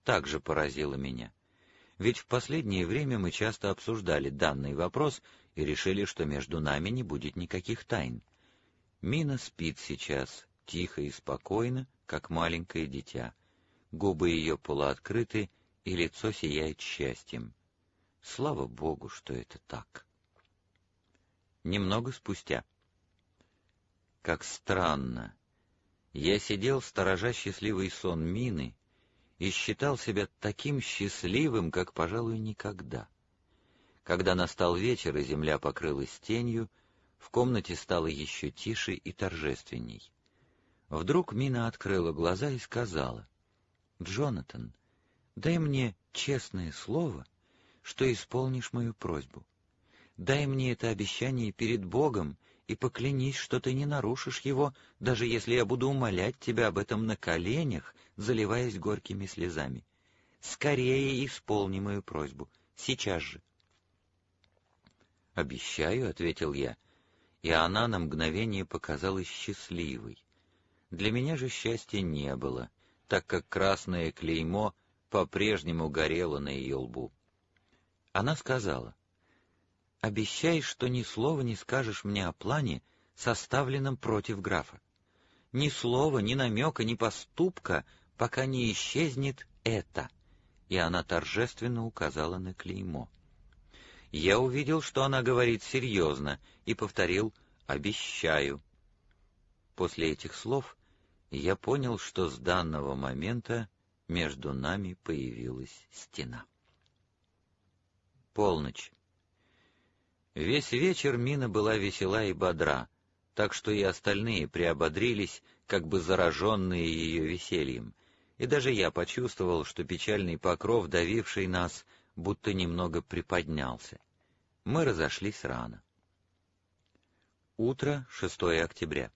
также поразило меня. Ведь в последнее время мы часто обсуждали данный вопрос и решили, что между нами не будет никаких тайн. Мина спит сейчас, тихо и спокойно, как маленькое дитя. Губы ее полуоткрыты, и лицо сияет счастьем. Слава Богу, что это так. Немного спустя. Как странно. Я сидел, сторожа счастливый сон Мины, и считал себя таким счастливым, как, пожалуй, никогда. Когда настал вечер, и земля покрылась тенью, в комнате стало еще тише и торжественней. Вдруг Мина открыла глаза и сказала: «Джонатан, дай мне честное слово, что исполнишь мою просьбу. Дай мне это обещание перед Богом и поклянись, что ты не нарушишь его, даже если я буду умолять тебя об этом на коленях, заливаясь горькими слезами. Скорее исполни мою просьбу, сейчас же». «Обещаю», — ответил я, и она на мгновение показалась счастливой. Для меня же счастья не было, так как красное клеймо по-прежнему горело на ее лбу. Она сказала: «Обещай, что ни слова не скажешь мне о плане, составленном против графа. Ни слова, ни намека, ни поступка, пока не исчезнет это». И она торжественно указала на клеймо. Я увидел, что она говорит серьезно, и повторил: «Обещаю». После этих слов я понял, что с данного момента между нами появилась стена. Полночь. Весь вечер Мина была весела и бодра, так что и остальные приободрились, как бы зараженные ее весельем, и даже я почувствовал, что печальный покров, давивший нас, будто немного приподнялся. Мы разошлись рано. Утро, 6 октября.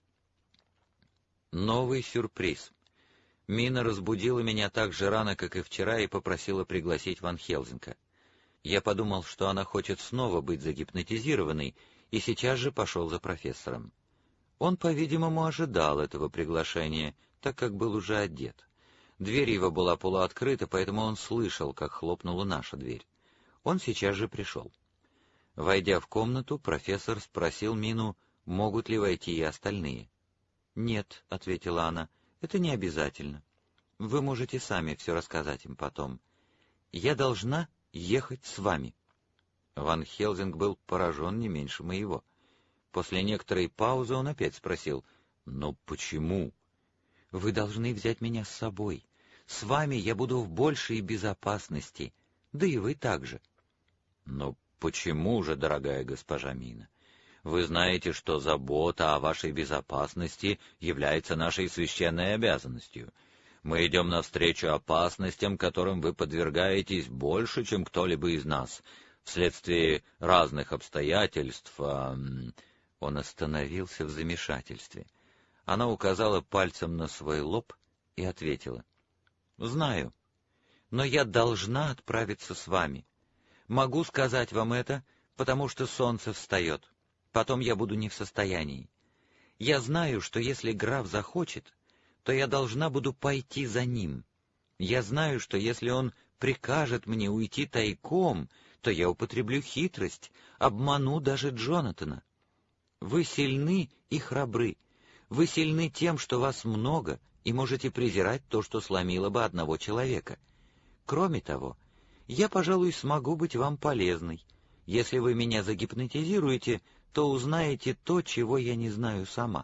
Новый сюрприз. Мина разбудила меня так же рано, как и вчера, и попросила пригласить Ван Хелзинга. Я подумал, что она хочет снова быть загипнотизированной, и сейчас же пошел за профессором. Он, по-видимому, ожидал этого приглашения, так как был уже одет. Дверь его была полуоткрыта, поэтому он слышал, как хлопнула наша дверь. Он сейчас же пришел. Войдя в комнату, профессор спросил Мину, могут ли войти и остальные. «Нет», — ответила она, — «это не обязательно. Вы можете сами все рассказать им потом. Я должна ехать с вами». Ван Хелзинг был поражен не меньше моего. После некоторой паузы он опять спросил: «Но почему?» «Вы должны взять меня с собой. С вами я буду в большей безопасности, да и вы также». «Но почему же, дорогая госпожа Мина? Вы знаете, что забота о вашей безопасности является нашей священной обязанностью. Мы идем навстречу опасностям, которым вы подвергаетесь больше, чем кто-либо из нас, вследствие разных обстоятельств». Он остановился в замешательстве. Она указала пальцем на свой лоб и ответила: «Знаю, но я должна отправиться с вами. Могу сказать вам это, потому что солнце встает. Потом я буду не в состоянии. Я знаю, что если граф захочет, то я должна буду пойти за ним. Я знаю, что если он прикажет мне уйти тайком, то я употреблю хитрость, обману даже Джонатана. Вы сильны и храбры. Вы сильны тем, что вас много, и можете презирать то, что сломило бы одного человека. Кроме того, я, пожалуй, смогу быть вам полезной. Если вы меня загипнотизируете, то узнаете то, чего я не знаю сама».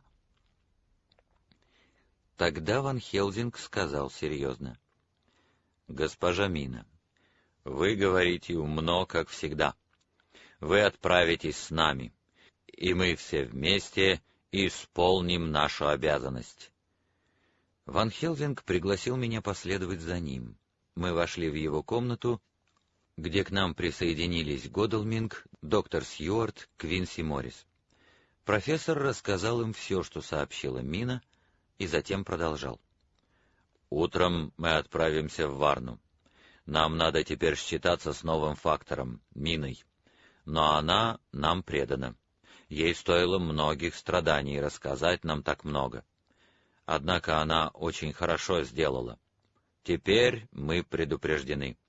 Тогда Ван Хелзинг сказал серьезно: «Госпожа Мина, вы говорите умно, как всегда. Вы отправитесь с нами, и мы все вместе исполним нашу обязанность». Ван Хелзинг пригласил меня последовать за ним. Мы вошли в его комнату, где к нам присоединились Годалминг, доктор Сьюарт, Квинси Моррис. Профессор рассказал им все, что сообщила Мина, и затем продолжал: «Утром мы отправимся в Варну. Нам надо теперь считаться с новым фактором, Миной. Но она нам предана. Ей стоило многих страданий рассказать нам так много. Однако она очень хорошо сделала. Теперь мы предупреждены.